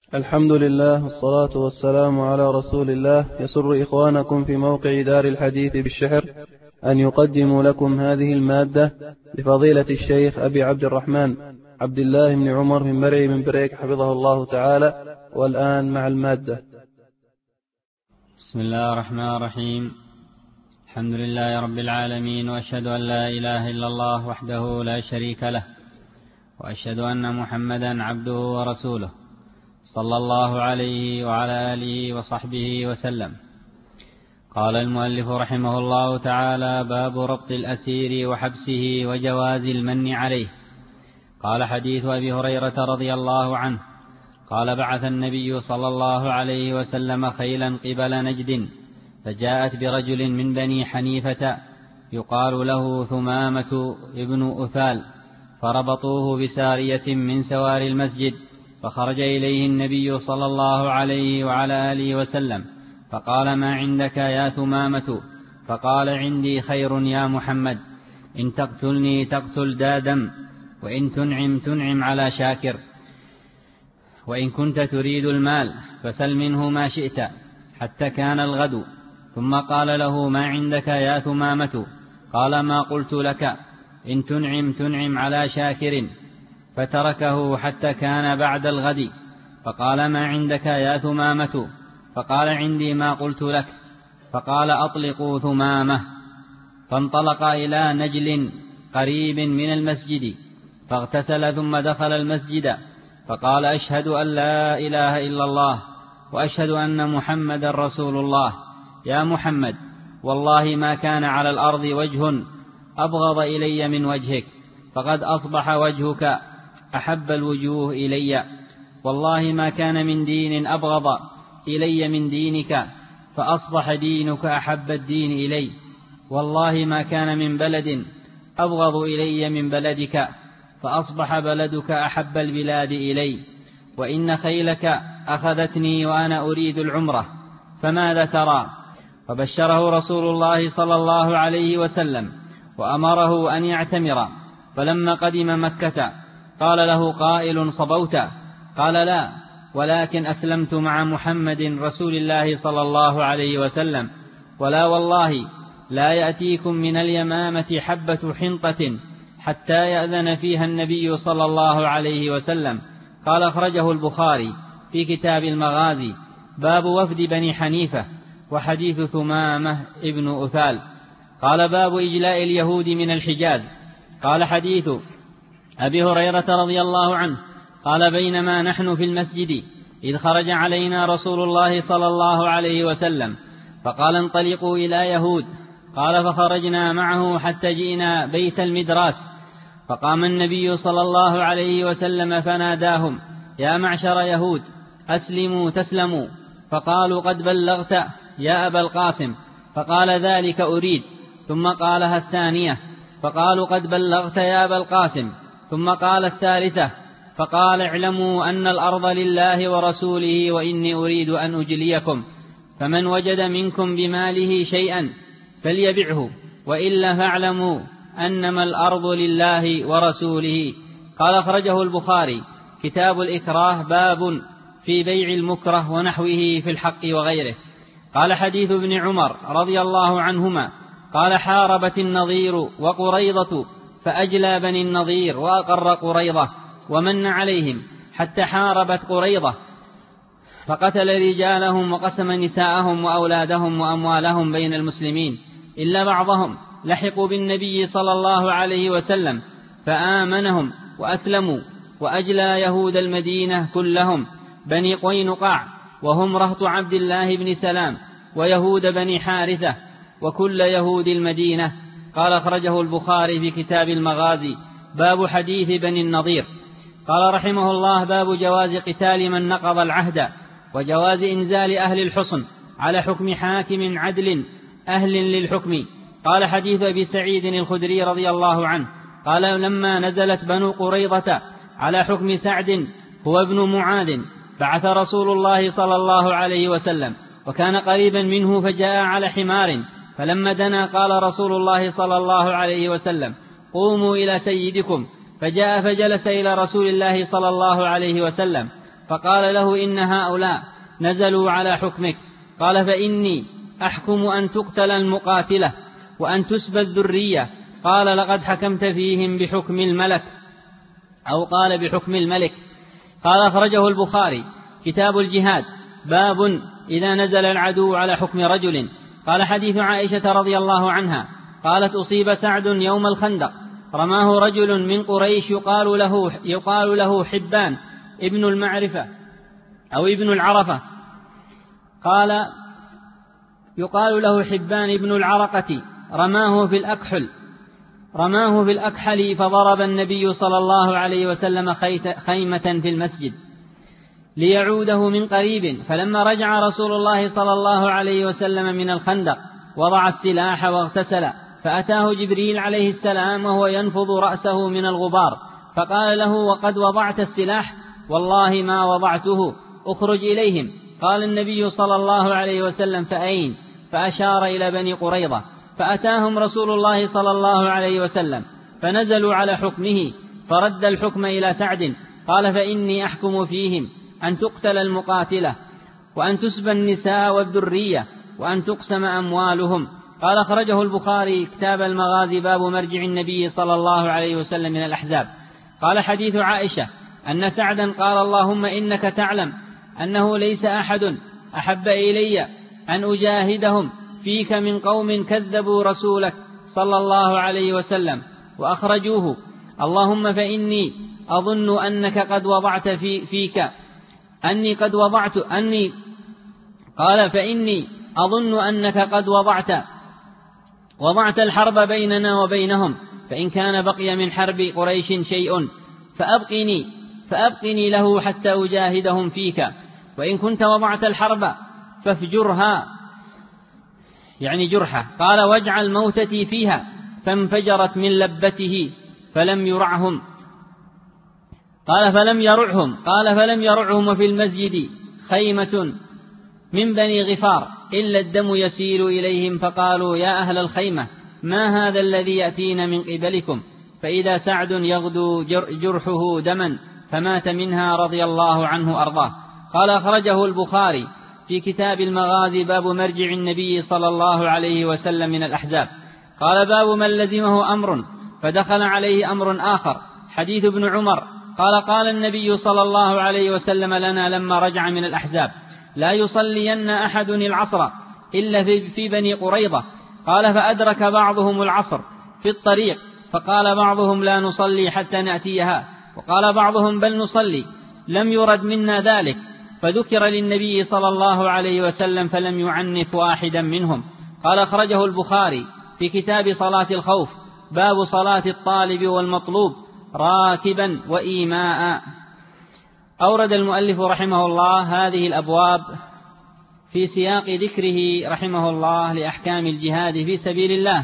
الحمد لله والصلاة والسلام على رسول الله. يسر إخوانكم في موقع دار الحديث بالشحر أن يقدموا لكم هذه المادة لفضيلة الشيخ أبي عبد الرحمن عبد الله بن عمر من مرعي من بريك حفظه الله تعالى. والآن مع المادة. بسم الله الرحمن الرحيم. الحمد لله رب العالمين، وأشهد أن لا إله إلا الله وحده لا شريك له، وأشهد أن محمدا عبده ورسوله صلى الله عليه وعلى آله وصحبه وسلم. قال المؤلف رحمه الله تعالى: باب ربط الأسير وحبسه وجواز المن عليه. قال: حديث أبي هريرة رضي الله عنه قال: بعث النبي صلى الله عليه وسلم خيلا قبل نجد، فجاءت برجل من بني حنيفة يقال له ثمامة ابن أثال، فربطوه بسارية من سوار المسجد، فخرج إليه النبي صلى الله عليه وعلى آله وسلم فقال: ما عندك يا ثمامة؟ فقال: عندي خير يا محمد، إن تقتلني تقتل دادم، وإن تنعم تنعم على شاكر، وإن كنت تريد المال فسل منه ما شئت. حتى كان الغد، ثم قال له: ما عندك يا ثمامة؟ قال: ما قلت لك، إن تنعم تنعم على شاكر. فتركه حتى كان بعد الغد، فقال: ما عندك يا ثمامة؟ فقال: عندي ما قلت لك. فقال: أطلقوا ثمامة. فانطلق إلى نجل قريب من المسجد، فاغتسل ثم دخل المسجد، فقال: أشهد أن لا إله إلا الله وأشهد أن محمد رسول الله. يا محمد، والله ما كان على الأرض وجه أبغض إلي من وجهك، فقد أصبح وجهك أحب الوجوه إلي. والله ما كان من دين أبغض إلي من دينك، فأصبح دينك أحب الدين إلي. والله ما كان من بلد أبغض إلي من بلدك، فأصبح بلدك أحب البلاد إلي. وإن خيلك أخذتني وأنا أريد العمرة، فماذا ترى؟ فبشره رسول الله صلى الله عليه وسلم وأمره أن يعتمر. فلما قدم مكة قال له قائل: صبوت؟ قال: لا، ولكن أسلمت مع محمد رسول الله صلى الله عليه وسلم. ولا والله لا يأتيكم من اليمامة حبة حنطة حتى يأذن فيها النبي صلى الله عليه وسلم. قال: أخرجه البخاري في كتاب المغازي، باب وفد بني حنيفة وحديث ثمامة ابن أثال. قال: باب إجلاء اليهود من الحجاز. قال: حديث أبي هريرة رضي الله عنه قال: بينما نحن في المسجد إذ خرج علينا رسول الله صلى الله عليه وسلم، فقال: انطلقوا إلى يهود. قال: فخرجنا معه حتى جئنا بيت المدراس، فقام النبي صلى الله عليه وسلم فناداهم: يا معشر يهود، أسلموا تسلموا. فقالوا: قد بلغت يا أبا القاسم. فقال: ذلك أريد. ثم قالها الثانية، فقالوا: قد بلغت يا أبا القاسم. ثم قال الثالثة، فقال: اعلموا أن الأرض لله ورسوله، وإني أريد أن أجليكم، فمن وجد منكم بماله شيئا فليبعه، وإلا فاعلموا أنما الأرض لله ورسوله. قال: أخرجه البخاري كتاب الإكراه، باب في بيع المكره ونحوه في الحق وغيره. قال: حديث ابن عمر رضي الله عنهما قال: حاربت النضير وقريضة، فأجلى بني النضير وأقر قريضة ومن عليهم، حتى حاربت قريضة فقتل رجالهم وقسم نساءهم وأولادهم وأموالهم بين المسلمين، إلا بعضهم لحقوا بالنبي صلى الله عليه وسلم فآمنهم وأسلموا. وأجلى يهود المدينة كلهم بني قينقاع، وهم رهط عبد الله بن سلام، ويهود بني حارثة، وكل يهود المدينة. قال: أخرجه البخاري في كتاب المغازي، باب حديث بني النضير. قال رحمه الله: باب جواز قتال من نقض العهد، وجواز إنزال أهل الحصن على حكم حاكم عدل أهل للحكم. قال: حديث أبي سعيد الخدري رضي الله عنه قال: لما نزلت بنو قريظة على حكم سعد هو ابن معاذ، بعث رسول الله صلى الله عليه وسلم، وكان قريبا منه، فجاء على حمار، فلما دنا قال رسول الله صلى الله عليه وسلم: قوموا إلى سيدكم. فجاء فجلس إلى رسول الله صلى الله عليه وسلم، فقال له إن هؤلاء نزلوا على حكمك. قال فإني أحكم أن تقتل المقاتلة وأن تسبى الذرية. قال لقد حكمت فيهم بحكم الملك، أو قال بحكم الملك. قال أخرجه البخاري كتاب الجهاد باب إذا نزل العدو على حكم رجل. قال حديث عائشة رضي الله عنها قالت أصيب سعد يوم الخندق، رماه رجل من قريش يقال له حبان ابن المعرفة أو ابن العرفة، قال يقال له حبان ابن العرقة، رماه في الأكحل فضرب النبي صلى الله عليه وسلم خيمة في المسجد ليعوده من قريب. فلما رجع رسول الله صلى الله عليه وسلم من الخندق وضع السلاح واغتسل، فأتاه جبريل عليه السلام وهو ينفض رأسه من الغبار، فقال له وقد وضعت السلاح؟ والله ما وضعته، اخرج إليهم. قال النبي صلى الله عليه وسلم فأين؟ فأشار إلى بني قريظة، فأتاهم رسول الله صلى الله عليه وسلم فنزلوا على حكمه، فرد الحكم إلى سعد. قال فإني أحكم فيهم أن تقتل المقاتلة وأن تسبى النساء والذرية وأن تقسم أموالهم. قال أخرجه البخاري كتاب المغازي باب مرجع النبي صلى الله عليه وسلم من الأحزاب. قال حديث عائشة أن سعدا قال اللهم إنك تعلم أنه ليس أحد أحب إلي أن أجاهدهم فيك من قوم كذبوا رسولك صلى الله عليه وسلم وأخرجوه، اللهم فإني أظن أنك قد وضعت قال فإني أظن أنك قد وضعت الحرب بيننا وبينهم، فإن كان بقي من حرب قريش شيء فأبقني له حتى أجاهدهم فيك، وإن كنت وضعت الحرب فافجرها يعني جرحة. قال واجعل موتتي فيها، فانفجرت من لبته فلم يرعهم. قال فلم يرعهم وفي المسجد خيمة من بني غفار إلا الدم يسيل إليهم، فقالوا يا أهل الخيمة ما هذا الذي يأتينا من قبلكم؟ فإذا سعد يغدو جرحه دما، فمات منها رضي الله عنه أرضاه. قال أخرجه البخاري في كتاب المغازي باب مرجع النبي صلى الله عليه وسلم من الأحزاب. قال باب من لزمه أمر فدخل عليه أمر آخر. حديث ابن عمر قال النبي صلى الله عليه وسلم لنا لما رجع من الأحزاب لا يصلين أحد العصر إلا في بني قريظة. قال فأدرك بعضهم العصر في الطريق، فقال بعضهم لا نصلي حتى نأتيها، وقال بعضهم بل نصلي، لم يرد منا ذلك، فذكر للنبي صلى الله عليه وسلم فلم يعنف واحدا منهم. قال أخرجه البخاري في كتاب صلاة الخوف باب صلاة الطالب والمطلوب راكبا وإيماء. أورد المؤلف رحمه الله هذه الأبواب في سياق ذكره رحمه الله لأحكام الجهاد في سبيل الله،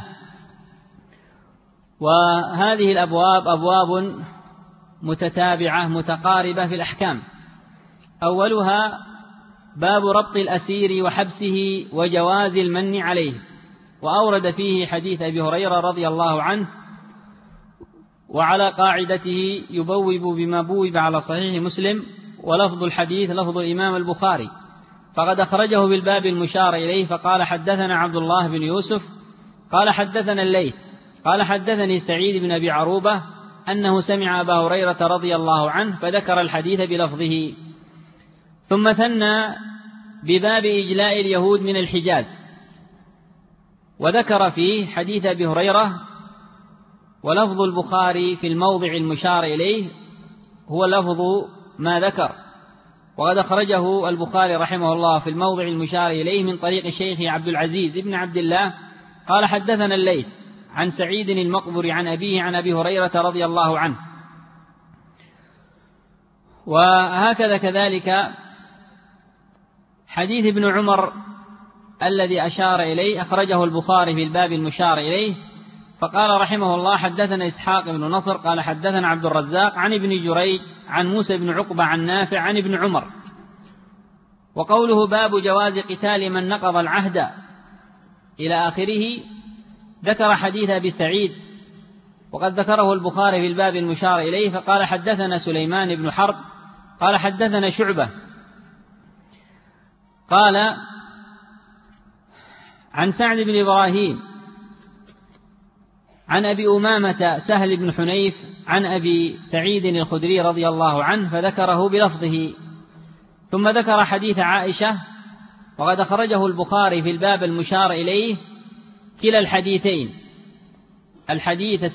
وهذه الأبواب أبواب متتابعة متقاربة في الأحكام. أولها باب ربط الأسير وحبسه وجواز المن عليه، وأورد فيه حديث أبي هريرة رضي الله عنه، وعلى قاعدته يبوب بما بوب على صحيح مسلم، ولفظ الحديث لفظ الإمام البخاري، فقد أخرجه بالباب المشار إليه. فقال حدثنا عبد الله بن يوسف قال حدثنا الليث قال حدثني سعيد بن أبي عروبة أنه سمع أبا هريرة رضي الله عنه فذكر الحديث بلفظه. ثم ثنى بباب إجلاء اليهود من الحجاز، وذكر فيه حديث أبي هريرة، ولفظ البخاري في الموضع المشار إليه هو لفظ ما ذكر، وقد أخرجه البخاري رحمه الله في الموضع المشار إليه من طريق الشيخ عبد العزيز بن عبد الله قال حدثنا الليث عن سعيد المقبري عن أبيه عن أبي هريرة رضي الله عنه. وهكذا كذلك حديث ابن عمر الذي أشار إليه أخرجه البخاري في الباب المشار إليه. فقال رحمه الله حدثنا إسحاق بن نصر قال حدثنا عبد الرزاق عن ابن جريج عن موسى بن عقبة عن نافع عن ابن عمر. وقوله باب جواز قتال من نقض العهد إلى آخره ذكر حديث أبي سعيد، وقد ذكره البخاري في الباب المشار إليه. فقال حدثنا سليمان بن حرب قال حدثنا شعبة قال عن سعد بن إبراهيم عن أبي أمامة سهل بن حنيف عن أبي سعيد الخدري رضي الله عنه فذكره بلفظه، ثم ذكر حديث عائشة وقد أخرجه البخاري في الباب المشار إليه كلا الحديثين، الحديث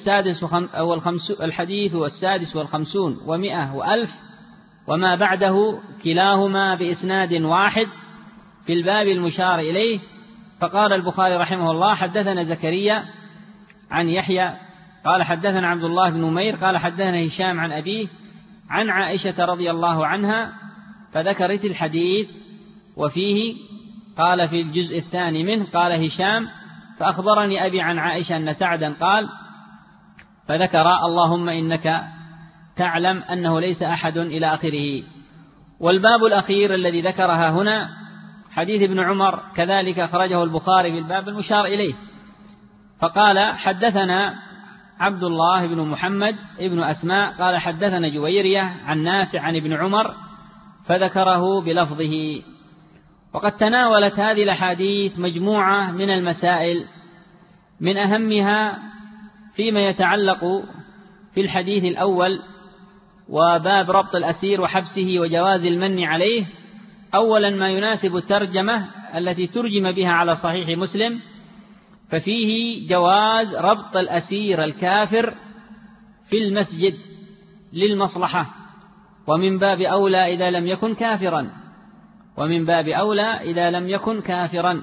السادس والخمسون ومئة وألف وما بعده كلاهما بإسناد واحد في الباب المشار إليه. فقال البخاري رحمه الله حدثنا زكريا عن يحيى قال حدثنا عبد الله بن نمير قال حدثنا هشام عن أبيه عن عائشة رضي الله عنها فذكرت الحديث وفيه قال في الجزء الثاني منه قال هشام فأخبرني أبي عن عائشة أن سعدا قال فذكر اللهم إنك تعلم أنه ليس أحد إلى آخره. والباب الأخير الذي ذكرها هنا حديث ابن عمر كذلك أخرجه البخاري في الباب المشار إليه، فقال حدثنا عبد الله بن محمد ابن أسماء قال حدثنا جويرية عن نافع عن ابن عمر فذكره بلفظه. وقد تناولت هذه الأحاديث مجموعة من المسائل، من أهمها فيما يتعلق في الحديث الأول وباب ربط الأسير وحبسه وجواز المن عليه. أولا ما يناسب الترجمة التي ترجم بها على صحيح مسلم، ففيه جواز ربط الأسير الكافر في المسجد للمصلحة، ومن باب أولى إذا لم يكن كافرا، ومن باب أولى إذا لم يكن كافرا.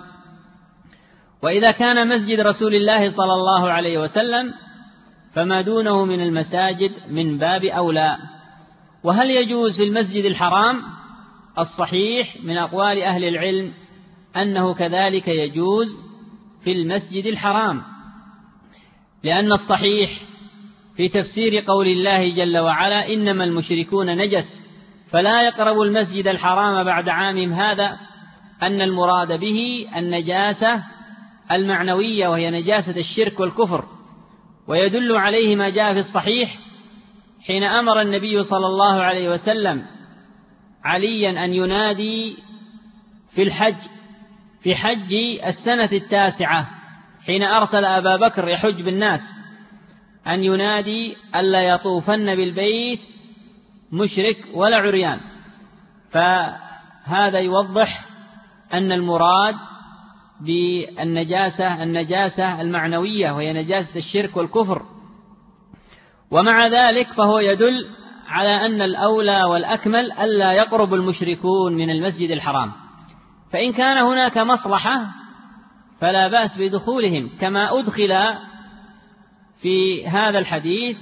وإذا كان مسجد رسول الله صلى الله عليه وسلم فما دونه من المساجد من باب أولى. وهل يجوز في المسجد الحرام؟ الصحيح من أقوال أهل العلم أنه كذلك يجوز في المسجد الحرام، لأن الصحيح في تفسير قول الله جل وعلا إنما المشركون نجس فلا يقربوا المسجد الحرام بعد عامهم هذا، أن المراد به النجاسة المعنوية وهي نجاسة الشرك والكفر. ويدل عليه ما جاء في الصحيح حين أمر النبي صلى الله عليه وسلم عليا أن ينادي في حج السنة التاسعة حين أرسل أبا بكر يحج بالناس أن ينادي ألا يطوفن بالبيت مشرك ولا عريان. فهذا يوضح أن المراد بالنجاسة النجاسة المعنوية وهي نجاسة الشرك والكفر. ومع ذلك فهو يدل على أن الأولى والأكمل ألا يقرب المشركون من المسجد الحرام، فإن كان هناك مصلحة فلا بأس بدخولهم، كما أدخل في هذا الحديث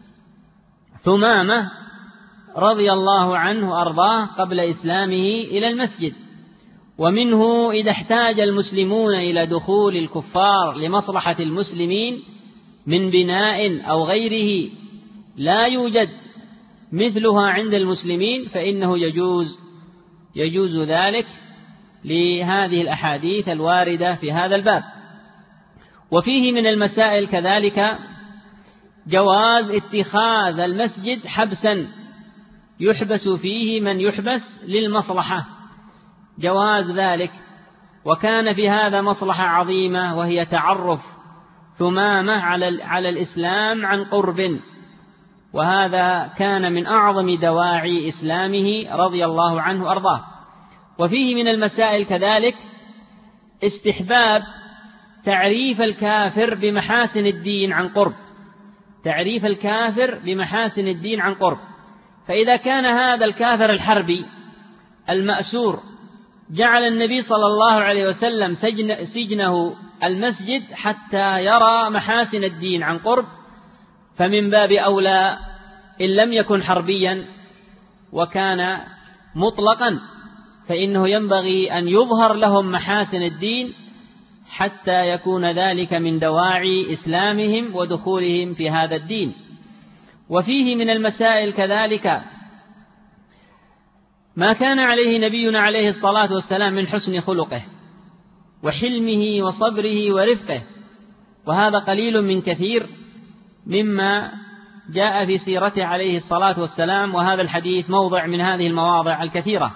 ثمامة رضي الله عنه وأرضاه قبل إسلامه إلى المسجد. ومنه إذا احتاج المسلمون إلى دخول الكفار لمصلحة المسلمين من بناء أو غيره لا يوجد مثلها عند المسلمين فإنه يجوز ذلك لهذه الأحاديث الواردة في هذا الباب. وفيه من المسائل كذلك جواز اتخاذ المسجد حبسا يحبس فيه من يحبس للمصلحة، جواز ذلك. وكان في هذا مصلحة عظيمة وهي تعرف ثمامة على الإسلام عن قرب، وهذا كان من أعظم دواعي إسلامه رضي الله عنه وأرضاه. وفيه من المسائل كذلك استحباب تعريف الكافر بمحاسن الدين عن قرب، تعريف الكافر بمحاسن الدين عن قرب. فإذا كان هذا الكافر الحربي المأسور جعل النبي صلى الله عليه وسلم سجنه المسجد حتى يرى محاسن الدين عن قرب، فمن باب أولى إن لم يكن حربيا وكان مطلقا فإنه ينبغي أن يظهر لهم محاسن الدين حتى يكون ذلك من دواعي إسلامهم ودخولهم في هذا الدين. وفيه من المسائل كذلك ما كان عليه نبينا عليه الصلاة والسلام من حسن خلقه وحلمه وصبره ورفقه، وهذا قليل من كثير مما جاء في سيرته عليه الصلاة والسلام، وهذا الحديث موضع من هذه المواضع الكثيرة.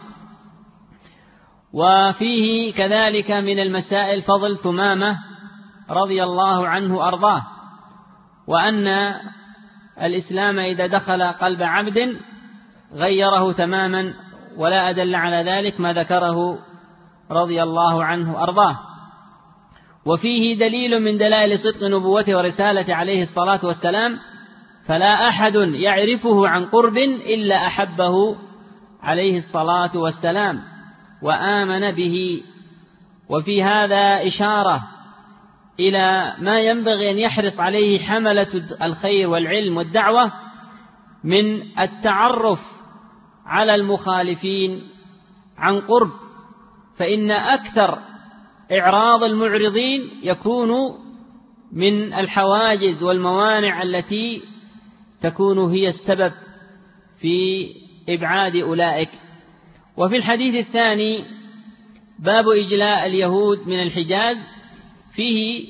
وفيه كذلك من المسائل فضل ثمامة رضي الله عنه أرضاه، وأن الإسلام إذا دخل قلب عبد غيره تماما، ولا أدل على ذلك ما ذكره رضي الله عنه أرضاه. وفيه دليل من دلائل صدق نبوته ورسالته عليه الصلاة والسلام، فلا أحد يعرفه عن قرب إلا أحبه عليه الصلاة والسلام وآمن به. وفي هذا إشارة إلى ما ينبغي أن يحرص عليه حملة الخير والعلم والدعوة من التعرف على المخالفين عن قرب، فإن أكثر إعراض المعرضين يكون من الحواجز والموانع التي تكون هي السبب في إبعاد أولئك. وفي الحديث الثاني باب إجلاء اليهود من الحجاز، فيه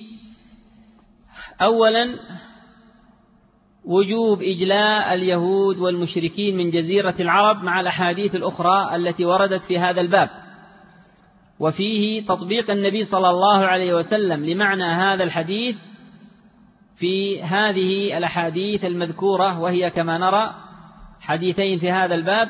أولا وجوب إجلاء اليهود والمشركين من جزيرة العرب مع الأحاديث الأخرى التي وردت في هذا الباب، وفيه تطبيق النبي صلى الله عليه وسلم لمعنى هذا الحديث في هذه الأحاديث المذكورة، وهي كما نرى حديثين في هذا الباب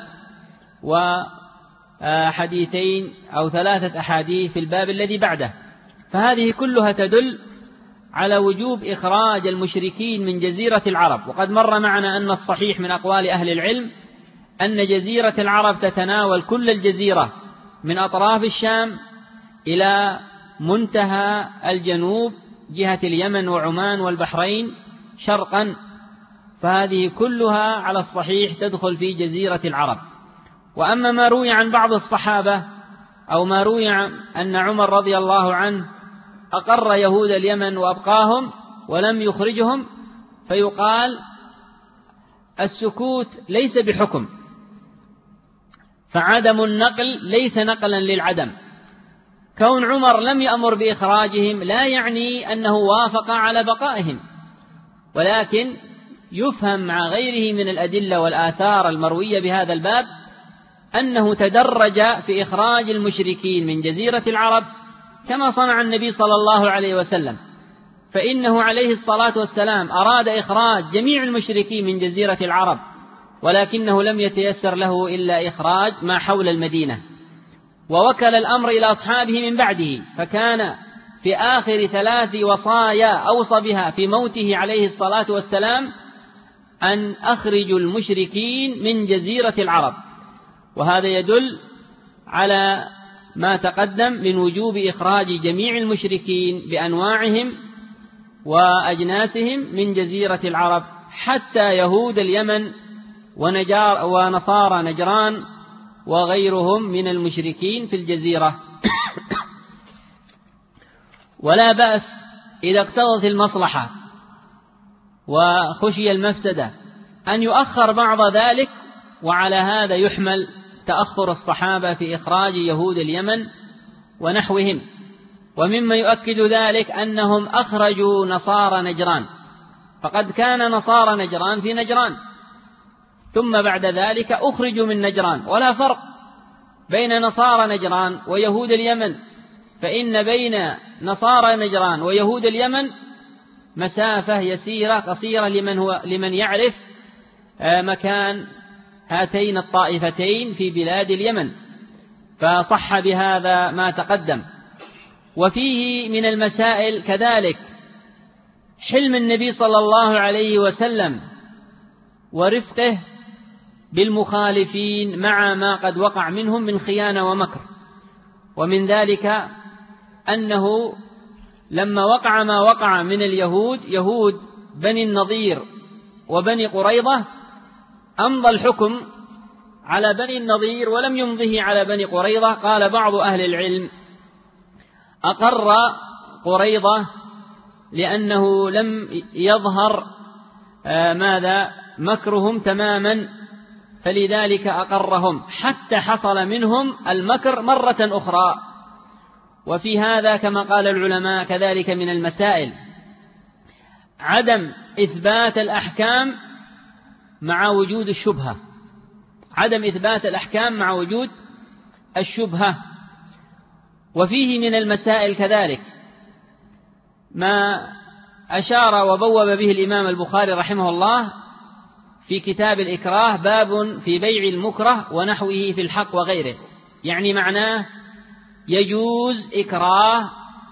وحديثين أو 3 أحاديث في الباب الذي بعده. فهذه كلها تدل على وجوب إخراج المشركين من جزيرة العرب. وقد مر معنا أن الصحيح من أقوال أهل العلم أن جزيرة العرب تتناول كل الجزيرة من أطراف الشام إلى منتهى الجنوب جهة اليمن وعمان والبحرين شرقا، فهذه كلها على الصحيح تدخل في جزيرة العرب. وأما ما روي عن بعض الصحابة أو ما روي أن عمر رضي الله عنه أقر يهود اليمن وأبقاهم ولم يخرجهم، فيقال السكوت ليس بحكم، فعدم النقل ليس نقلا للعدم. كون عمر لم يأمر بإخراجهم لا يعني أنه وافق على بقائهم، ولكن يفهم مع غيره من الأدلة والآثار المروية بهذا الباب أنه تدرج في إخراج المشركين من جزيرة العرب كما صنع النبي صلى الله عليه وسلم، فإنه عليه الصلاة والسلام أراد إخراج جميع المشركين من جزيرة العرب، ولكنه لم يتيسر له إلا إخراج ما حول المدينة، ووكل الأمر إلى أصحابه من بعده، فكان في آخر 3 وصايا أوصى بها في موته عليه الصلاة والسلام أن أخرجوا المشركين من جزيرة العرب. وهذا يدل على ما تقدم من وجوب إخراج جميع المشركين بأنواعهم وأجناسهم من جزيرة العرب، حتى يهود اليمن ونصارى نجران وغيرهم من المشركين في الجزيرة. ولا بأس إذا اقتضت المصلحة وخشي المفسدة أن يؤخر بعض ذلك، وعلى هذا يحمل تأخر الصحابة في إخراج يهود اليمن ونحوهم. ومما يؤكد ذلك أنهم أخرجوا نصارى نجران، فقد كان نصارى نجران في نجران، ثم بعد ذلك أخرجوا من نجران، ولا فرق بين نصارى نجران ويهود اليمن، فإن بين نصارى نجران ويهود اليمن مسافة يسيرة قصيرة لمن يعرف مكان هاتين الطائفتين في بلاد اليمن، فصح بهذا ما تقدم. وفيه من المسائل كذلك حلم النبي صلى الله عليه وسلم ورفقه بالمخالفين مع ما قد وقع منهم من خيانة ومكر. ومن ذلك أنه لما وقع ما وقع من اليهود، يهود بني النضير وبني قريظة، أمضى الحكم على بني النضير ولم يمضه على بني قريظة. قال بعض أهل العلم أقر قريظة لأنه لم يظهر مكرهم تماما، فلذلك أقرهم حتى حصل منهم المكر مرة أخرى. وفي هذا كما قال العلماء كذلك من المسائل عدم إثبات الأحكام مع وجود الشبهة، عدم إثبات الأحكام مع وجود الشبهة. وفيه من المسائل كذلك ما أشار وبوب به الإمام البخاري رحمه الله في كتاب الإكراه، باب في بيع المكره ونحوه في الحق وغيره، يعني معناه يجوز إكراه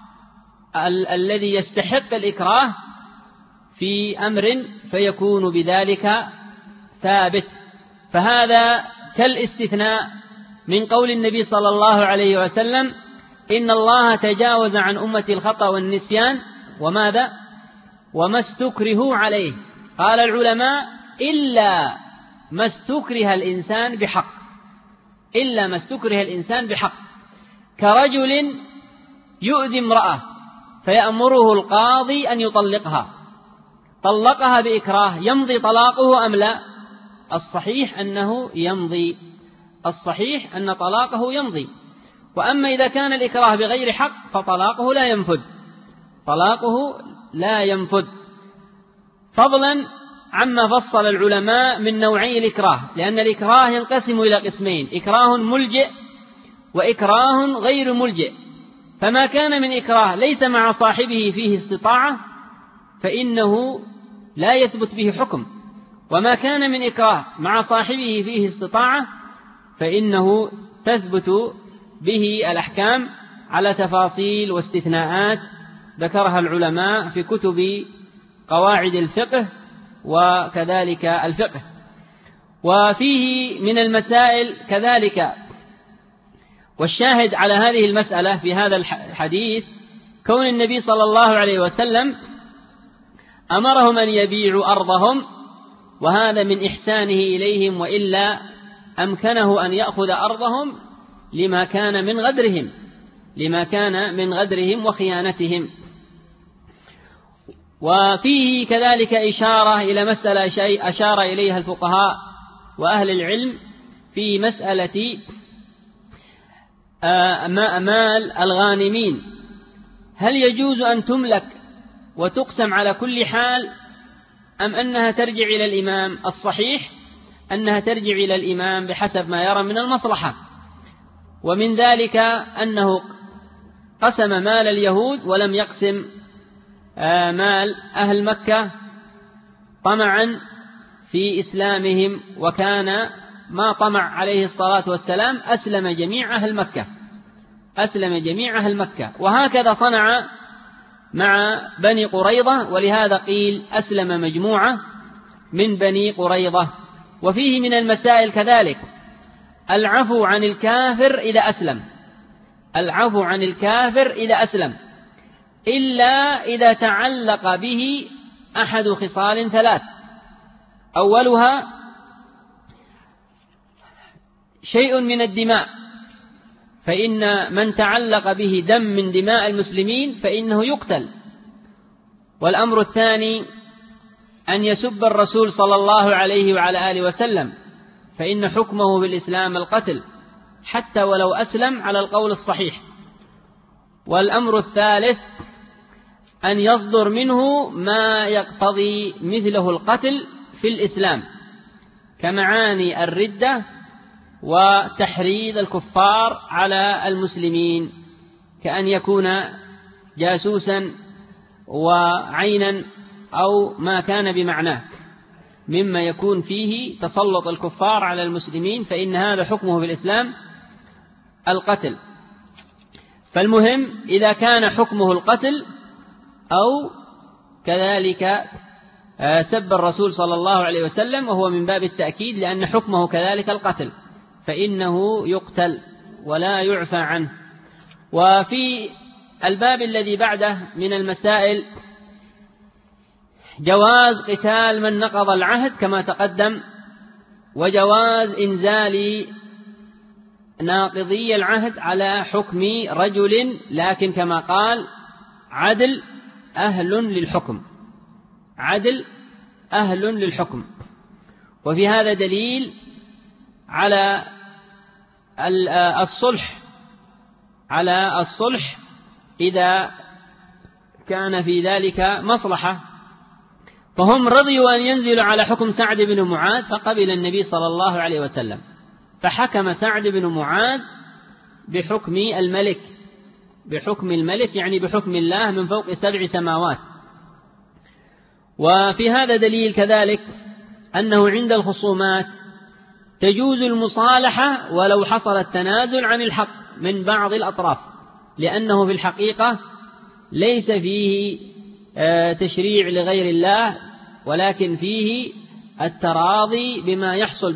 الذي يستحق الإكراه في أمر فيكون بذلك ثابت. فهذا كالاستثناء من قول النبي صلى الله عليه وسلم: إن الله تجاوز عن أمتي الخطأ والنسيان وماذا؟ وما استكرهوا عليه. قال العلماء: إلا ما استكره الإنسان بحق، إلا ما استكره الإنسان بحق، كرجل يؤذي امرأة فيأمره القاضي أن يطلقها، طلقها بإكراه، يمضي طلاقه أم لا؟ الصحيح أنه يمضي، الصحيح أن طلاقه يمضي. وأما إذا كان الإكراه بغير حق فطلاقه لا ينفذ، طلاقه لا ينفذ، فضلا عما فصل العلماء من نوعي الإكراه، لأن الإكراه ينقسم إلى قسمين: إكراه ملجئ وإكراه غير ملجئ. فما كان من إكراه ليس مع صاحبه فيه استطاعة فإنه لا يثبت به حكم، وما كان من إكراه مع صاحبه فيه استطاعة فإنه تثبت به الأحكام على تفاصيل واستثناءات ذكرها العلماء في كتب قواعد الفقه وكذلك الفقه. وفيه من المسائل كذلك، والشاهد على هذه المسألة في هذا الحديث كون النبي صلى الله عليه وسلم أمرهم أن يبيعوا أرضهم، وهذا من إحسانه إليهم، وإلا أمكنه أن يأخذ أرضهم لما كان من غدرهم، لما كان من غدرهم وخيانتهم. وفيه كذلك إشارة إلى مسألة أشار إليها الفقهاء وأهل العلم في مسألة مال الغانمين، هل يجوز أن تملك وتقسم على كل حال أم أنها ترجع إلى الإمام؟ الصحيح أنها ترجع إلى الإمام بحسب ما يرى من المصلحة. ومن ذلك أنه قسم مال اليهود ولم يقسم مال أهل مكة طمعا في إسلامهم، وكان ما طمع عليه الصلاة والسلام أسلم جميع أهل مكة، أسلم جميع أهل مكة. وهكذا صنع مع بني قريظة، ولهذا قيل أسلم مجموعة من بني قريظة. وفيه من المسائل كذلك العفو عن الكافر إذا أسلم، العفو عن الكافر إذا أسلم، إلا إذا تعلق به أحد خصال ثلاث: أولها شيء من الدماء، فإن من تعلق به دم من دماء المسلمين فإنه يقتل. والأمر الثاني أن يسب الرسول صلى الله عليه وعلى آله وسلم، فإن حكمه بالإسلام القتل حتى ولو أسلم على القول الصحيح. والأمر الثالث أن يصدر منه ما يقتضي مثله القتل في الإسلام، كمعاني الردة وتحريض الكفار على المسلمين، كأن يكون جاسوسا وعينا أو ما كان بمعناه مما يكون فيه تسلط الكفار على المسلمين، فإن هذا حكمه في الإسلام القتل. فالمهم إذا كان حكمه القتل أو كذلك سب الرسول صلى الله عليه وسلم، وهو من باب التأكيد لأن حكمه كذلك القتل، فإنه يقتل ولا يعفى عنه. وفي الباب الذي بعده من المسائل جواز قتال من نقض العهد كما تقدم، وجواز إنزال ناقضي العهد على حكم رجل، لكن كما قال عدل أهل للحكم، عدل أهل للحكم. وفي هذا دليل على الصلح، على الصلح إذا كان في ذلك مصلحة. فهم رضيوا أن ينزلوا على حكم سعد بن معاذ، فقبل النبي صلى الله عليه وسلم، فحكم سعد بن معاذ بحكم الملك يعني بحكم الله من فوق 7 سماوات. وفي هذا دليل كذلك أنه عند الخصومات تجوز المصالحة ولو حصل التنازل عن الحق من بعض الأطراف، لأنه في الحقيقة ليس فيه تشريع لغير الله، ولكن فيه التراضي بما يحصل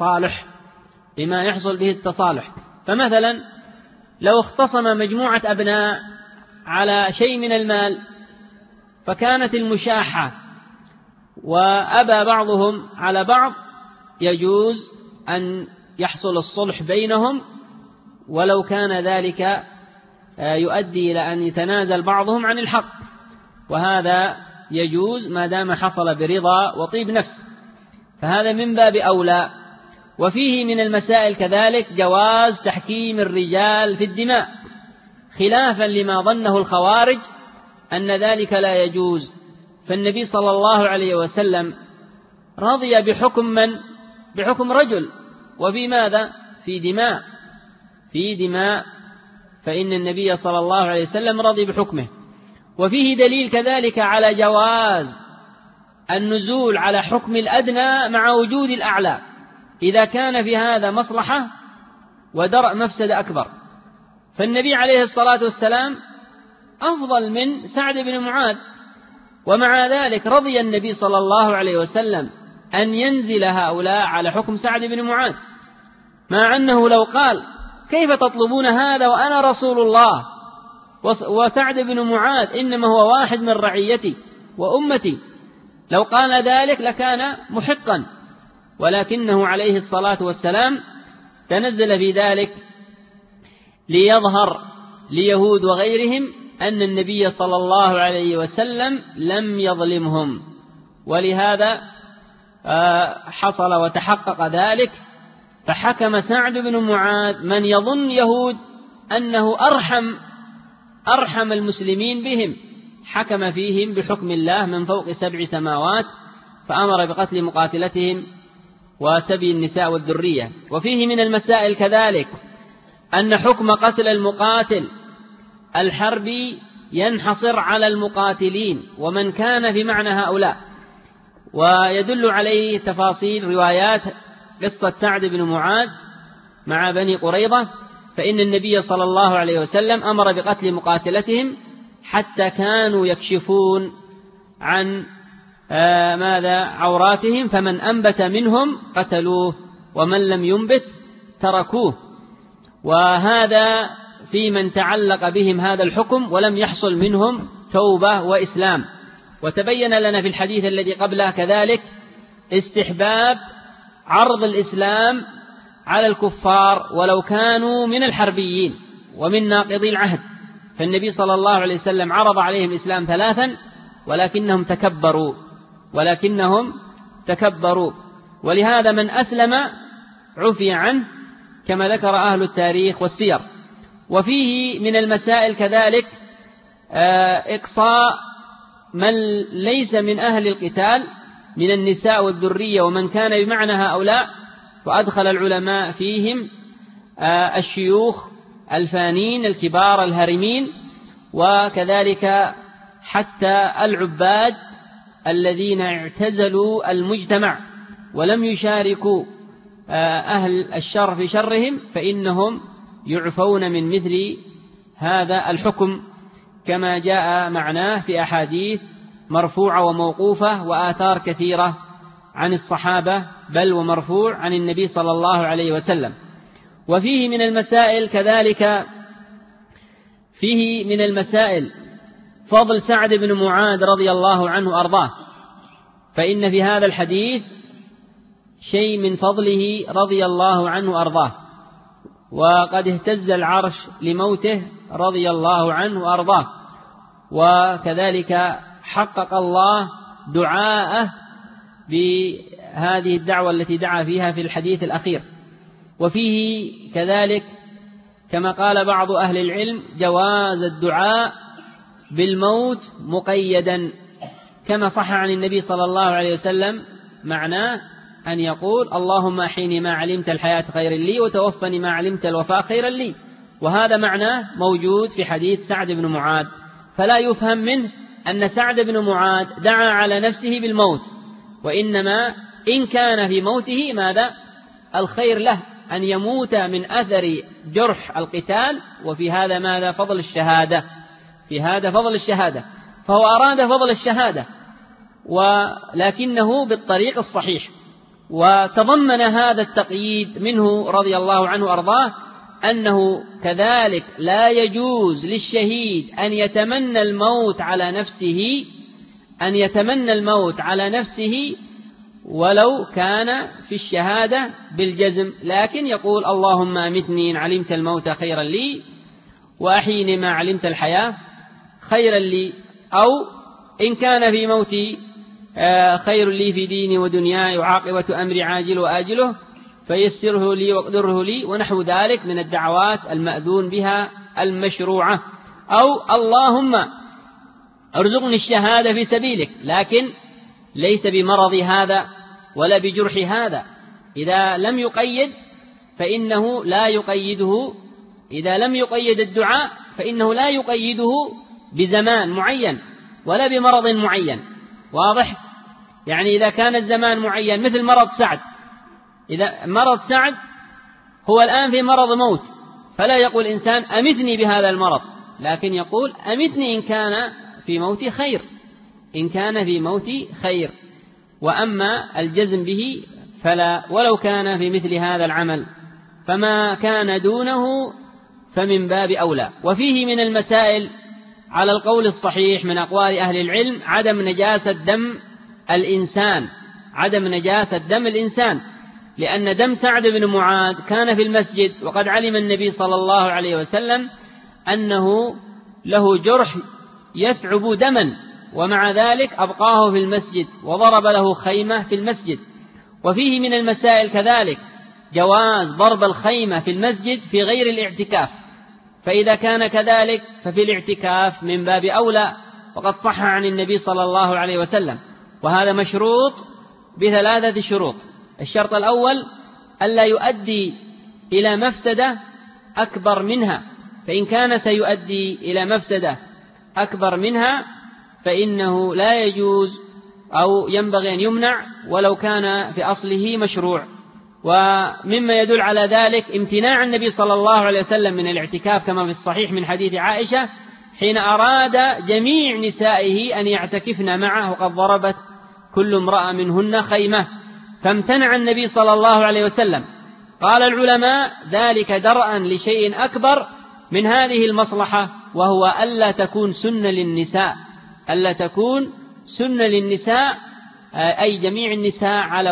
به التصالح. فمثلا لو اختصم مجموعة أبناء على شيء من المال فكانت المشاحة وأبى بعضهم على بعض، يجوز أن يحصل الصلح بينهم ولو كان ذلك يؤدي إلى أن يتنازل بعضهم عن الحق، وهذا يجوز ما دام حصل برضا وطيب نفس، فهذا من باب أولى. وفيه من المسائل كذلك جواز تحكيم الرجال في الدماء، خلافا لما ظنه الخوارج أن ذلك لا يجوز، فالنبي صلى الله عليه وسلم رضي بحكم رجل، وفي ماذا؟ في دماء، فإن النبي صلى الله عليه وسلم رضي بحكمه. وفيه دليل كذلك على جواز النزول على حكم الأدنى مع وجود الأعلى، إذا كان في هذا مصلحة ودرء مفسدة أكبر، فالنبي عليه الصلاة والسلام أفضل من سعد بن معاذ، ومع ذلك رضي النبي صلى الله عليه وسلم أن ينزل هؤلاء على حكم سعد بن معاذ، مع أنه لو قال كيف تطلبون هذا وأنا رسول الله وسعد بن معاذ إنما هو واحد من رعيتي وأمتي، لو قال ذلك لكان محقا، ولكنه عليه الصلاة والسلام تنزل في ذلك ليظهر ليهود وغيرهم أن النبي صلى الله عليه وسلم لم يظلمهم، ولهذا حصل وتحقق ذلك، فحكم سعد بن معاذ من يظن يهود أنه أرحم المسلمين بهم، حكم فيهم بحكم الله من فوق 7 سماوات، فأمر بقتل مقاتلتهم وسبي النساء والذرية. وفيه من المسائل كذلك أن حكم قتل المقاتل الحربي ينحصر على المقاتلين ومن كان في معنى هؤلاء، ويدل عليه تفاصيل روايات قصة سعد بن معاذ مع بني قريظة، فإن النبي صلى الله عليه وسلم أمر بقتل مقاتلتهم حتى كانوا يكشفون عن عوراتهم، فمن أنبت منهم قتلوه ومن لم ينبت تركوه، وهذا في من تعلق بهم هذا الحكم ولم يحصل منهم توبة وإسلام. وتبين لنا في الحديث الذي قبله كذلك استحباب عرض الإسلام على الكفار ولو كانوا من الحربيين ومن ناقضي العهد، فالنبي صلى الله عليه وسلم عرض عليهم الإسلام 3 ولكنهم تكبروا، ولهذا من أسلم عفي عنه كما ذكر أهل التاريخ والسير. وفيه من المسائل كذلك إقصاء من ليس من أهل القتال من النساء والذرية ومن كان بمعنى هؤلاء، وأدخل العلماء فيهم الشيوخ الفانين الكبار الهرمين، وكذلك حتى العباد الذين اعتزلوا المجتمع ولم يشاركوا أهل الشر في شرهم، فإنهم يعفون من مثل هذا الحكم كما جاء معناه في أحاديث مرفوعة وموقوفة وآثار كثيرة عن الصحابة بل ومرفوع عن النبي صلى الله عليه وسلم. وفيه من المسائل كذلك فضل سعد بن معاذ رضي الله عنه أرضاه، فإن في هذا الحديث شيء من فضله رضي الله عنه أرضاه، وقد اهتز العرش لموته رضي الله عنه أرضاه، وكذلك حقق الله دعاءه بهذه الدعوة التي دعا فيها في الحديث الأخير. وفيه كذلك كما قال بعض أهل العلم جواز الدعاء بالموت مقيدا، كما صح عن النبي صلى الله عليه وسلم معناه أن يقول اللهم أحيني ما علمت الحياة خير لي وتوفني ما علمت الوفاء خيرا لي، وهذا معناه موجود في حديث سعد بن معاذ، فلا يفهم منه أن سعد بن معاذ دعا على نفسه بالموت، وإنما إن كان في موته ماذا؟ الخير له أن يموت من أثر جرح القتال، وفي هذا ماذا؟ فضل الشهادة، في هذا فضل الشهادة، فهو أراد فضل الشهادة ولكنه بالطريق الصحيح. وتضمن هذا التقييد منه رضي الله عنه وأرضاه أنه كذلك لا يجوز للشهيد أن يتمنى الموت على نفسه ولو كان في الشهادة بالجزم، لكن يقول اللهم أمتني إن علمت الموت خيرا لي وأحيني ما علمت الحياة خيرا لي، أو إن كان في موتي خير لي في ديني ودنياي وعاقبة أمري عاجل وآجله فيسره لي واقدره لي، ونحو ذلك من الدعوات المأذون بها المشروعة. أو اللهم ارزقني الشهادة في سبيلك، لكن ليس بمرض هذا ولا بجرح هذا. إذا لم يقيد فإنه لا يقيده، إذا لم يقيد الدعاء فإنه لا يقيده بزمان معين ولا بمرض معين. واضح؟ يعني إذا كان الزمان معين مثل مرض سعد، إذا مرض سعد هو الآن في مرض موت، فلا يقول إنسان أمتني بهذا المرض، لكن يقول أمتني إن كان في موتي خير، إن كان في موتي خير. وأما الجزم به فلا، ولو كان في مثل هذا العمل، فما كان دونه فمن باب أولى. وفيه من المسائل على القول الصحيح من أقوال أهل العلم عدم نجاسة دم الإنسان، لأن دم سعد بن معاذ كان في المسجد، وقد علم النبي صلى الله عليه وسلم أنه له جرح يثعب دما، ومع ذلك أبقاه في المسجد وضرب له خيمة في المسجد. وفيه من المسائل كذلك جواز ضرب الخيمة في المسجد في غير الاعتكاف، فإذا كان كذلك ففي الاعتكاف من باب أولى، وقد صح عن النبي صلى الله عليه وسلم. وهذا مشروط بثلاثة شروط: الشرط الأول ألا يؤدي إلى مفسدة أكبر منها، فإن كان سيؤدي إلى مفسدة أكبر منها فإنه لا يجوز أو ينبغي أن يمنع ولو كان في أصله مشروع. ومما يدل على ذلك امتناع النبي صلى الله عليه وسلم من الاعتكاف كما في الصحيح من حديث عائشة حين أراد جميع نسائه أن يعتكفن معه، وقد ضربت كل امرأة منهن خيمة، فامتنع النبي صلى الله عليه وسلم. قال العلماء ذلك درءا لشيء أكبر من هذه المصلحة، وهو ألا تكون سنة للنساء أي جميع النساء على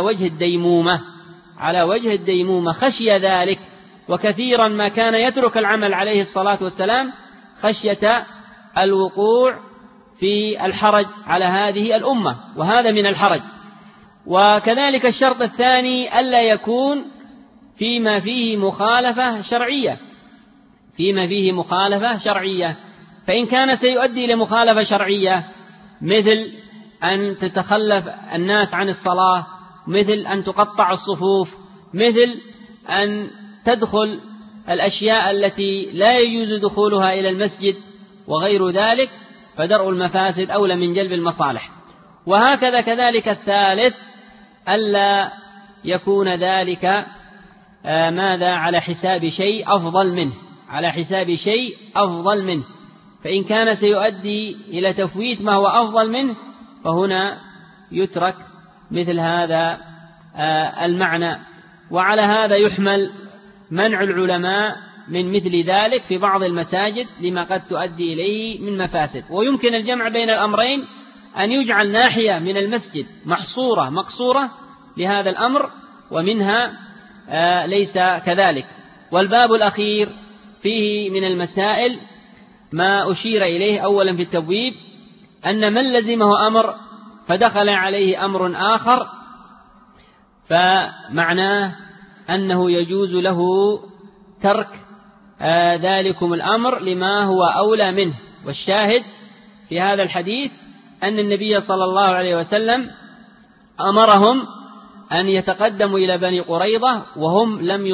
وجه الديمومة خشية ذلك. وكثيرا ما كان يترك العمل عليه الصلاة والسلام خشية الوقوع في الحرج على هذه الأمة، وهذا من الحرج. وكذلك الشرط الثاني ألا يكون فيما فيه مخالفة شرعية، فإن كان سيؤدي لمخالفة شرعية مثل أن تتخلف الناس عن الصلاة، مثل أن تقطع الصفوف، مثل أن تدخل الأشياء التي لا يجوز دخولها إلى المسجد وغير ذلك، فدرء المفاسد أولى من جلب المصالح. وهكذا كذلك الثالث ألا يكون ذلك على حساب شيء أفضل منه، فإن كان سيؤدي إلى تفويت ما هو أفضل منه فهنا يترك مثل هذا المعنى. وعلى هذا يحمل منع العلماء من مثل ذلك في بعض المساجد لما قد تؤدي إليه من مفاسد. ويمكن الجمع بين الأمرين أن يجعل ناحية من المسجد مقصورة لهذا الأمر، ومنها ليس كذلك. والباب الأخير فيه من المسائل ما أشير إليه أولا في التبويب، أن من لزمه أمر فدخل عليه أمر آخر فمعناه أنه يجوز له ترك ذلكم الأمر لما هو أولى منه. والشاهد في هذا الحديث أن النبي صلى الله عليه وسلم أمرهم أن يتقدموا إلى بني قريظة وهم لم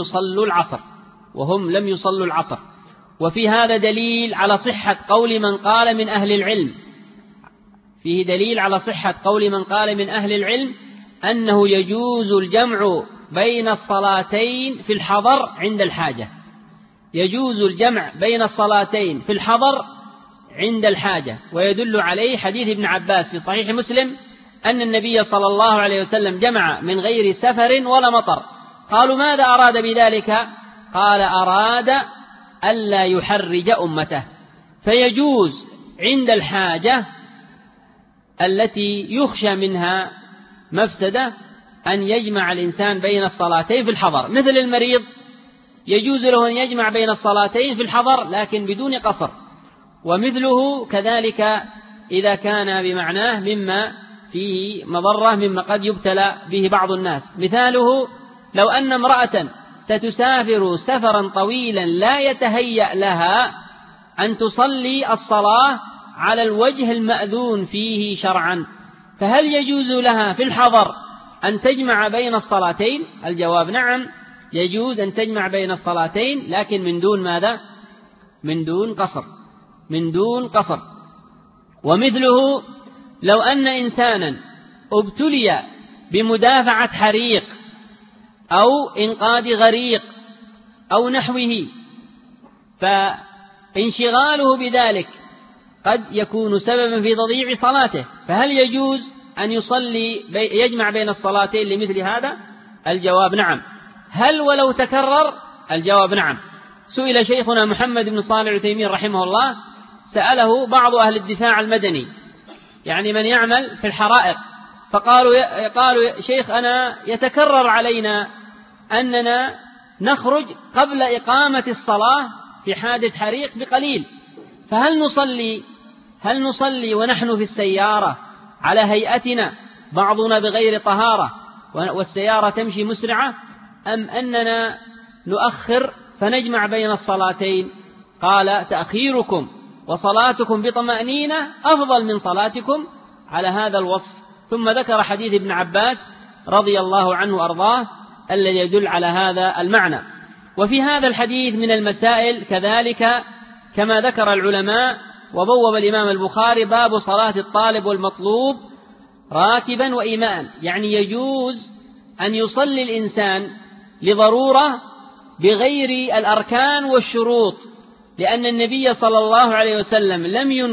يصلوا العصر. وفي هذا دليل على صحة قول من قال من أهل العلم، فيه دليل على صحة قول من قال من أهل العلم أنه يجوز الجمع بين الصلاتين في الحضر عند الحاجة، يجوز الجمع بين الصلاتين في الحضر عند الحاجة. ويدل عليه حديث ابن عباس في صحيح مسلم أن النبي صلى الله عليه وسلم جمع من غير سفر ولا مطر. قالوا ماذا أراد بذلك؟ قال أراد ألا يحرج أمته. فيجوز عند الحاجة التي يخشى منها مفسدة أن يجمع الإنسان بين الصلاتين في الحضر، مثل المريض يجوز له أن يجمع بين الصلاتين في الحضر لكن بدون قصر. ومثله كذلك إذا كان بمعناه مما فيه مضرة مما قد يبتلى به بعض الناس. مثاله لو أن امرأة ستسافر سفرا طويلا لا يتهيأ لها أن تصلي الصلاة على الوجه المأذون فيه شرعا، فهل يجوز لها في الحضر أن تجمع بين الصلاتين؟ الجواب نعم، يجوز أن تجمع بين الصلاتين لكن من دون ماذا؟ من دون قصر. ومثله لو أن إنسانا ابتلي بمدافعة حريق أو إنقاذ غريق أو نحوه، فانشغاله بذلك قد يكون سببا في تضييع صلاته، فهل يجوز أن يجمع بين الصلاتين لمثل هذا؟ الجواب نعم. هل ولو تكرر؟ الجواب نعم. سئل شيخنا محمد بن صالح العثيمين رحمه الله، سأله بعض أهل الدفاع المدني يعني من يعمل في الحرائق، قالوا شيخ أنا يتكرر علينا أننا نخرج قبل إقامة الصلاة في حادث حريق بقليل، فهل نصلي ونحن في السيارة على هيئتنا بعضنا بغير طهارة والسيارة تمشي مسرعة، أم أننا نؤخر فنجمع بين الصلاتين؟ قال تأخيركم وصلاتكم بطمأنينة أفضل من صلاتكم على هذا الوصف. ثم ذكر حديث ابن عباس رضي الله عنه وأرضاه الذي يدل على هذا المعنى. وفي هذا الحديث من المسائل كذلك كما ذكر العلماء، وبوب الإمام البخاري باب صلاة الطالب والمطلوب راكبا وإيماء، يعني يجوز أن يصلي الإنسان لضرورة بغير الأركان والشروط، لأن النبي صلى الله عليه وسلم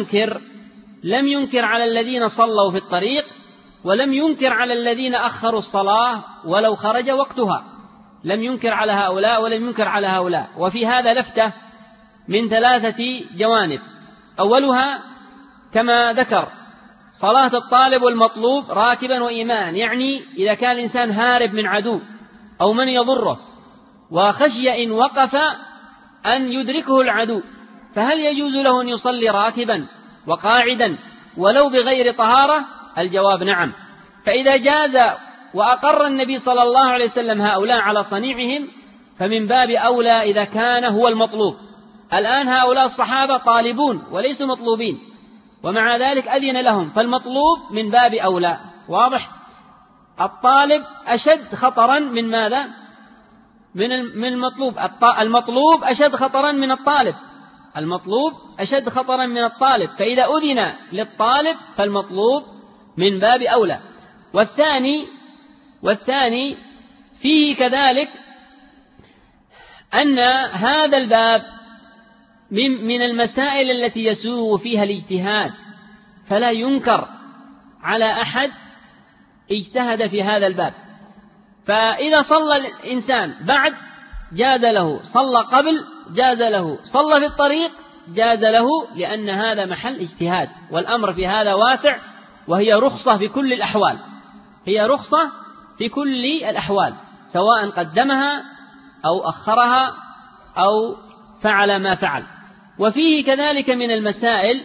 لم ينكر على الذين صلوا في الطريق، ولم ينكر على الذين أخروا الصلاة ولو خرج وقتها، لم ينكر على هؤلاء ولم ينكر على هؤلاء. وفي هذا لفتة من 3 جوانب. أولها كما ذكر صلاة الطالب والمطلوب راكبا وإيمان، يعني إذا كان الإنسان هارب من عدو أو من يضره وخشي إن وقف أن يدركه العدو، فهل يجوز له أن يصلي راكبا وقاعدا ولو بغير طهارة؟ الجواب نعم. فإذا جاز وأقر النبي صلى الله عليه وسلم هؤلاء على صنيعهم فمن باب أولى إذا كان هو المطلوب. الآن هؤلاء الصحابة طالبون وليسوا مطلوبين، ومع ذلك أذن لهم، فالمطلوب من باب أولى. واضح؟ الطالب أشد خطرا من ماذا؟ من المطلوب. المطلوب أشد خطرا من الطالب، المطلوب أشد خطرا من الطالب، فإذا أذن للطالب فالمطلوب من باب أولى. والثاني فيه كذلك أن هذا الباب من المسائل التي يسوغ فيها الاجتهاد، فلا ينكر على أحد اجتهد في هذا الباب. فإذا صلى الإنسان بعد جاز له، صلى قبل جاز له، صلى في الطريق جاز له، لأن هذا محل اجتهاد، والأمر في هذا واسع، وهي رخصة في كل الأحوال، هي رخصة في كل الأحوال، سواء قدمها أو أخرها أو فعل ما فعل. وفيه كذلك من المسائل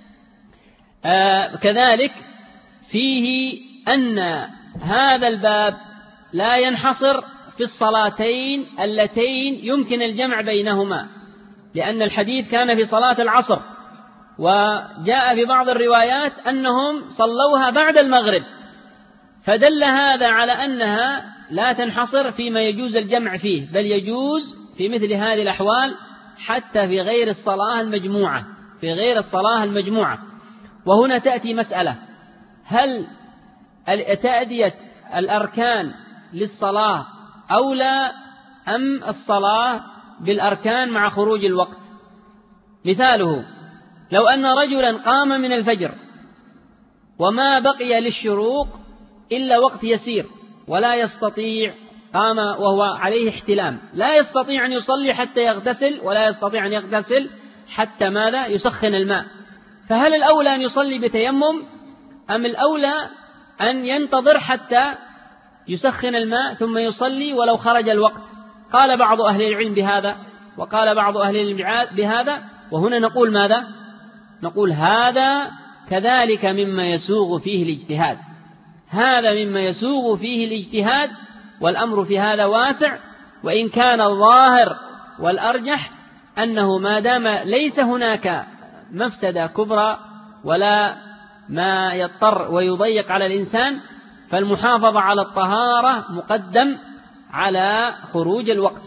كذلك فيه أن هذا الباب لا ينحصر في الصلاتين اللتين يمكن الجمع بينهما، لأن الحديث كان في صلاة العصر، وجاء في بعض الروايات أنهم صلوها بعد المغرب، فدل هذا على أنها لا تنحصر فيما يجوز الجمع فيه، بل يجوز في مثل هذه الأحوال حتى في غير الصلاة المجموعة، في غير الصلاة المجموعة. وهنا تأتي مسألة: هل تأدية الأركان للصلاة أولى أم الصلاة بالأركان مع خروج الوقت؟ مثاله: لو أن رجلا قام من الفجر وما بقي للشروق إلا وقت يسير ولا يستطيع، قام وهو عليه احتلام، لا يستطيع أن يصلي حتى يغتسل، ولا يستطيع أن يغتسل حتى ماذا؟ يسخن الماء، فهل الأولى أن يصلي بتيمم أم الأولى أن ينتظر حتى يسخن الماء ثم يصلي ولو خرج الوقت؟ قال بعض أهل العلم بهذا وقال بعض أهل العلم بهذا. وهنا نقول ماذا؟ نقول هذا كذلك مما يسوغ فيه الاجتهاد، هذا مما يسوغ فيه الاجتهاد، والأمر في هذا واسع. وإن كان الظاهر والأرجح أنه ما دام ليس هناك مفسدة كبرى ولا ما يضطر ويضيق على الإنسان، فالمحافظة على الطهارة مقدم على خروج الوقت.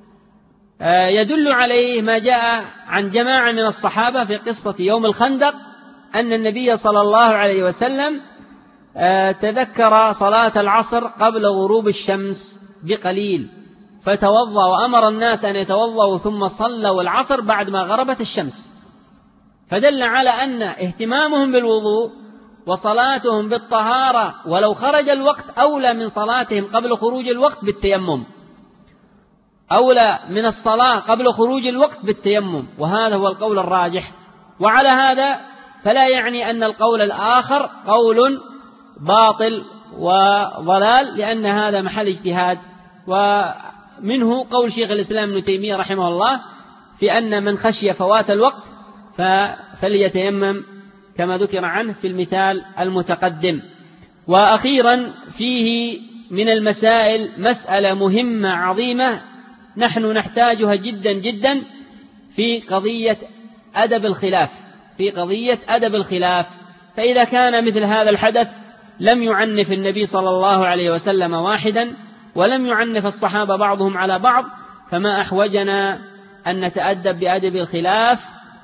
يدل عليه ما جاء عن جماعة من الصحابة في قصة يوم الخندق، أن النبي صلى الله عليه وسلم تذكر صلاة العصر قبل غروب الشمس بقليل فتوضأ، وأمر الناس أن يتوضأوا ثم صلوا العصر بعد ما غربت الشمس، فدل على أن اهتمامهم بالوضوء وصلاتهم بالطهارة ولو خرج الوقت أولى من صلاتهم قبل خروج الوقت بالتيمم، أولى من الصلاة قبل خروج الوقت بالتيمم، وهذا هو القول الراجح. وعلى هذا فلا يعني أن القول الآخر قول باطل وضلال، لأن هذا محل اجتهاد. ومنه قول شيخ الإسلام ابن تيمية رحمه الله في أن من خشي فوات الوقت فليتيمم كما ذكر عنه في المثال المتقدم. وأخيرا فيه من المسائل مسألة مهمة عظيمة نحن نحتاجها جدا جدا في قضية أدب الخلاف، في قضية أدب الخلاف. فإذا كان مثل هذا الحدث لم يعنف النبي صلى الله عليه وسلم واحدا، ولم يعنف الصحابة بعضهم على بعض، فما أحوجنا أن نتأدب بأدب الخلاف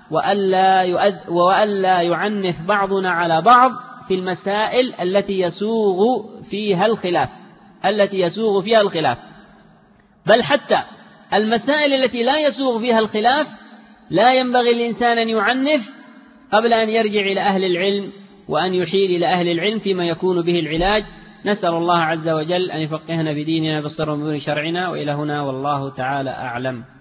وألا يعنف بعضنا على بعض في المسائل التي يسوغ فيها الخلاف، بل حتى المسائل التي لا يسوغ فيها الخلاف لا ينبغي الإنسان أن يعنف قبل أن يرجع إلى أهل العلم وأن يحيل إلى أهل العلم فيما يكون به العلاج. نسأل الله عز وجل أن يفقهنا بديننا بالصر ومن شرعنا. وإلى هنا والله تعالى أعلم.